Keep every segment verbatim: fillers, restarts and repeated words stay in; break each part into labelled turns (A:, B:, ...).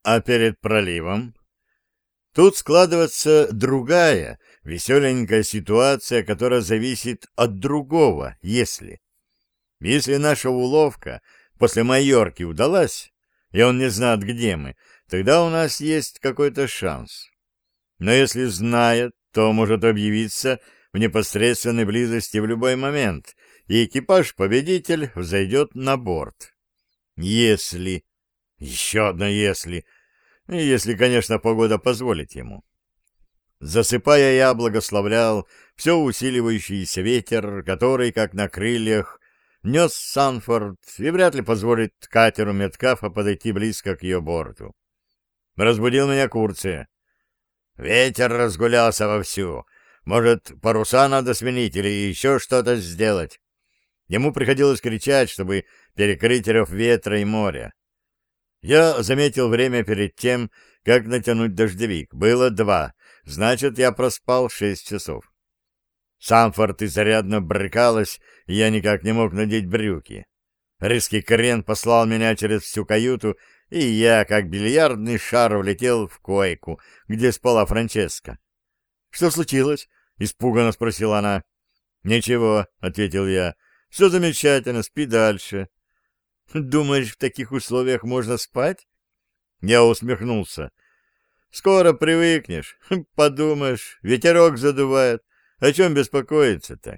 A: А перед проливом? Тут складывается другая, веселенькая ситуация, которая зависит от другого, если. Если наша уловка после Майорки удалась, и он не знает, где мы, тогда у нас есть какой-то шанс. Но если знает, то может объявиться в непосредственной близости в любой момент, и экипаж-победитель взойдет на борт. Если... Еще одно «если». Если, конечно, погода позволит ему. Засыпая, я благословлял все усиливающийся ветер, который, как на крыльях, нес Санфорд и вряд ли позволит катеру Меткафа подойти близко к ее борту. Разбудил меня Курция. «Ветер разгулялся вовсю. Может, паруса надо сменить или еще что-то сделать?» Ему приходилось кричать, чтобы перекрыть рев ветра и моря. Я заметил время перед тем, как натянуть дождевик. Было два, значит, я проспал шесть часов. Санфорд изрядно брыкалась, и я никак не мог надеть брюки. Резкий крен послал меня через всю каюту, и я, как бильярдный шар, влетел в койку, где спала Франческа. — Что случилось? — испуганно спросила она. — Ничего, — ответил я. — Все замечательно, спи дальше. — Думаешь, в таких условиях можно спать? Я усмехнулся. — Скоро привыкнешь. Подумаешь, ветерок задувает. О чем беспокоиться-то?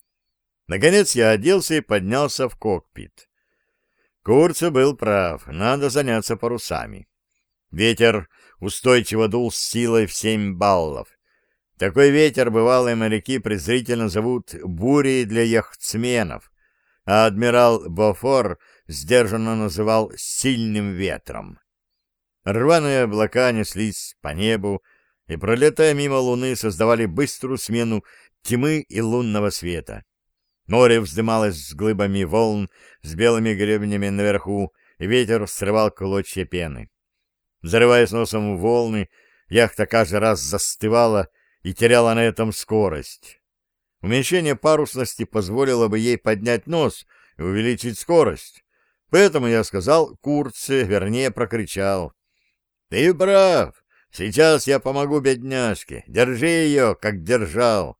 A: Наконец я оделся и поднялся в кокпит. Курцев был прав, надо заняться парусами. Ветер устойчиво дул с силой в семь баллов. Такой ветер бывалые моряки презрительно зовут бурей для яхтсменов, а адмирал Бофор сдержанно называл сильным ветром. Рваные облака неслись по небу и, пролетая мимо луны, создавали быструю смену тьмы и лунного света. Море вздымалось с глыбами волн, с белыми гребнями наверху, и ветер срывал клочья пены. Зарываясь носом в волны, яхта каждый раз застывала и теряла на этом скорость. Уменьшение парусности позволило бы ей поднять нос и увеличить скорость. Поэтому я сказал Курце, вернее, прокричал. — Ты прав. Сейчас я помогу бедняжке. Держи ее, как держал.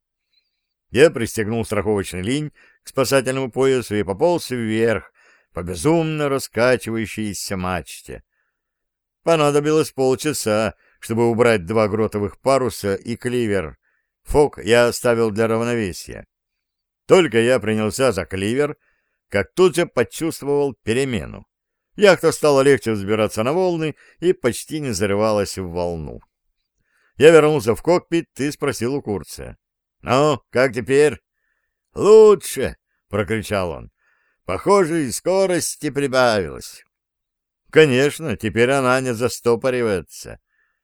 A: Я пристегнул страховочный линь к спасательному поясу и пополз вверх по безумно раскачивающейся мачте. Понадобилось полчаса, чтобы убрать два гротовых паруса и кливер. Фок я оставил для равновесия. Только я принялся за кливер, как тут же почувствовал перемену. Яхта стала легче взбираться на волны и почти не зарывалась в волну. Я вернулся в кокпит и спросил у Курция. — Ну, как теперь? — Лучше, — прокричал он. — Похоже, и скорости прибавилось. — Конечно, теперь она не застопоривается.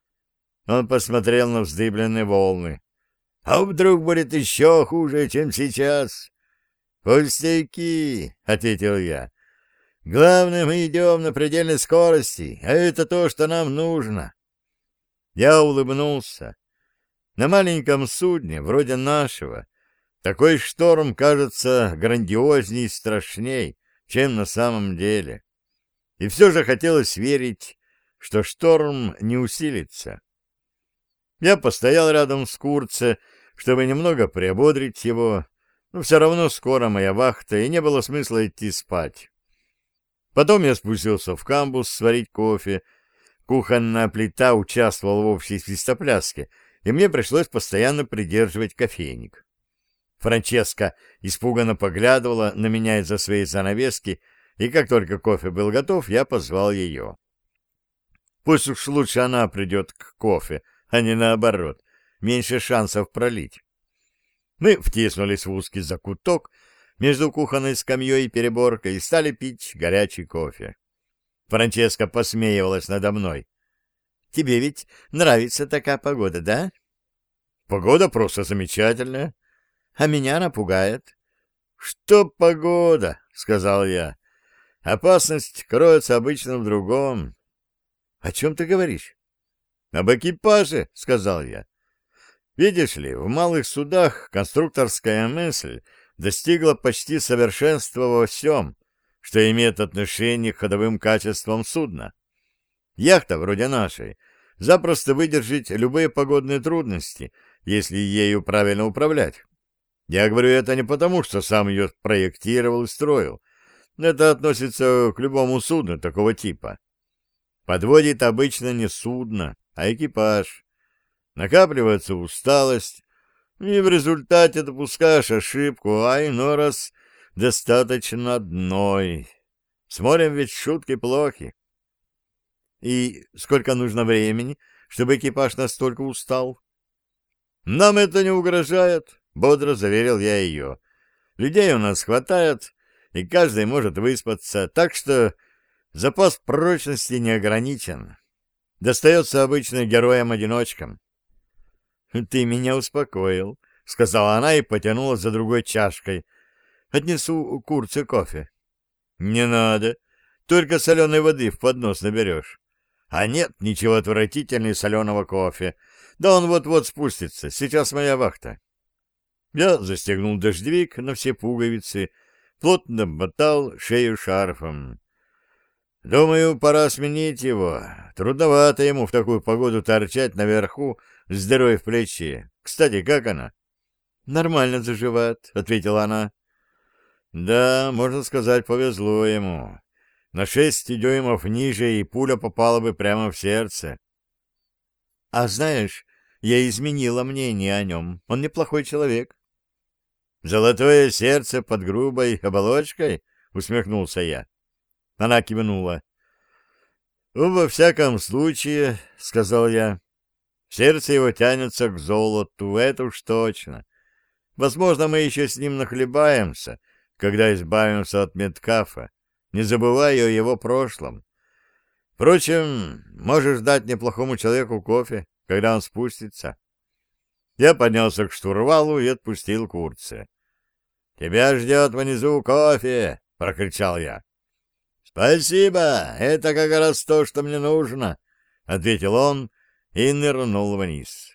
A: Он посмотрел на вздыбленные волны. — А вдруг будет еще хуже, чем сейчас? — Пустяки, — ответил я. — Главное, мы идем на предельной скорости, а это то, что нам нужно. Я улыбнулся. На маленьком судне, вроде нашего, такой шторм кажется грандиозней и страшней, чем на самом деле. И все же хотелось верить, что шторм не усилится. Я постоял рядом с Курце, чтобы немного приободрить его, но все равно скоро моя вахта, и не было смысла идти спать. Потом я спустился в камбуз сварить кофе. Кухонная плита участвовала в общей свистопляске, и мне пришлось постоянно придерживать кофейник. Франческа испуганно поглядывала на меня из-за своей занавески, и как только кофе был готов, я позвал ее. Пусть уж лучше она придет к кофе, а не наоборот, меньше шансов пролить. Мы втиснулись в узкий закуток между кухонной скамьей и переборкой и стали пить горячий кофе. Франческа посмеивалась надо мной. — Тебе ведь нравится такая погода, да? — Погода просто замечательная. — А меня она пугает. — Что погода? — сказал я. — Опасность кроется обычно в другом. — О чем ты говоришь? — Об экипаже, — сказал я. — Видишь ли, в малых судах конструкторская мысль достигла почти совершенства во всем, что имеет отношение к ходовым качествам судна. Яхта, вроде нашей, запросто выдержит любые погодные трудности, если ею правильно управлять. Я говорю это не потому, что сам ее проектировал и строил. Это относится к любому судну такого типа. Подводит обычно не судно, а экипаж. Накапливается усталость, и в результате допускаешь ошибку, а иной раз достаточно одной. С морем ведь шутки плохи. И сколько нужно времени, чтобы экипаж настолько устал? Нам это не угрожает, бодро заверил я ее. Людей у нас хватает, и каждый может выспаться, так что запас прочности не ограничен. Достается обычно героям-одиночкам. — Ты меня успокоил, — сказала она и потянула за другой чашкой. — Отнесу курце кофе. — Не надо, только соленой воды в поднос наберешь. А нет ничего отвратительнее соленого кофе. Да он вот-вот спустится, сейчас моя вахта. Я застегнул дождевик на все пуговицы, плотно мотал шею шарфом. Думаю, пора сменить его. Трудновато ему в такую погоду торчать наверху с дырой в плече. Кстати, как она? — Нормально заживает, — ответила она. — Да, можно сказать, повезло ему. На шесть дюймов ниже, и пуля попала бы прямо в сердце. — А знаешь, я изменила мнение о нем. Он неплохой человек. — Золотое сердце под грубой оболочкой? — усмехнулся я. Она кивнула. — Во всяком случае, — сказал я, — сердце его тянется к золоту, это уж точно. Возможно, мы еще с ним нахлебаемся, когда избавимся от Меткафа, не забывая о его прошлом. Впрочем, можешь дать неплохому человеку кофе, когда он спустится. Я поднялся к штурвалу и отпустил Курце. — Тебя ждет внизу кофе! — прокричал я. — Спасибо, это как раз то, что мне нужно, — ответил он и нырнул вниз.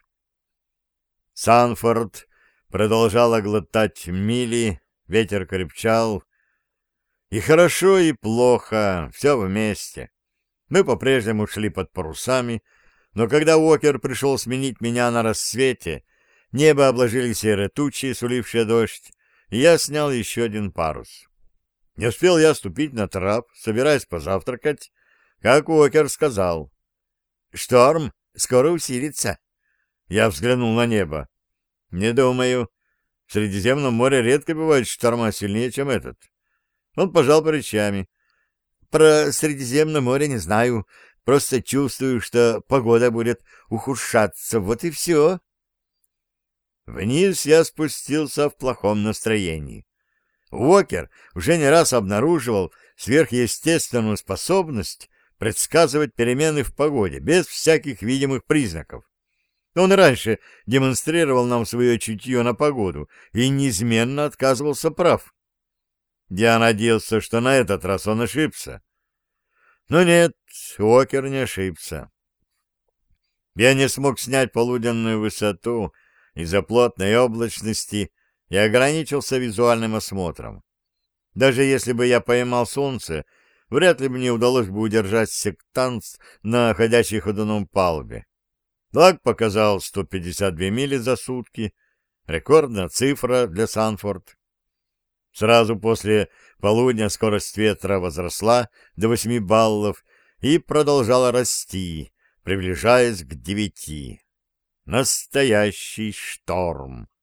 A: Санфорд продолжала глотать мили, ветер крепчал. И хорошо, и плохо, все вместе. Мы по-прежнему шли под парусами, но когда Уокер пришел сменить меня на рассвете, небо обложили серые тучи, сулившие дождь, и я снял еще один парус. Не успел я ступить на трап, собираясь позавтракать, как Уокер сказал: «Шторм скоро усилится». Я взглянул на небо. «Не думаю. В Средиземном море редко бывают шторма сильнее, чем этот». Он пожал плечами. «Про Средиземное море не знаю. Просто чувствую, что погода будет ухудшаться. Вот и все». Вниз я спустился в плохом настроении. Уокер уже не раз обнаруживал сверхъестественную способность предсказывать перемены в погоде без всяких видимых признаков. Он раньше демонстрировал нам свое чутье на погоду и неизменно отказывался прав. Я надеялся, что на этот раз он ошибся. Но нет, Уокер не ошибся. Я не смог снять полуденную высоту из-за плотной облачности и ограничился визуальным осмотром. Даже если бы я поймал солнце, вряд ли мне удалось бы удержать сектант на ходячей ходуном палубе. Лаг показал сто пятьдесят две мили за сутки, рекордная цифра для Санфорд. Сразу после полудня скорость ветра возросла до восьми баллов и продолжала расти, приближаясь к девяти. Настоящий шторм.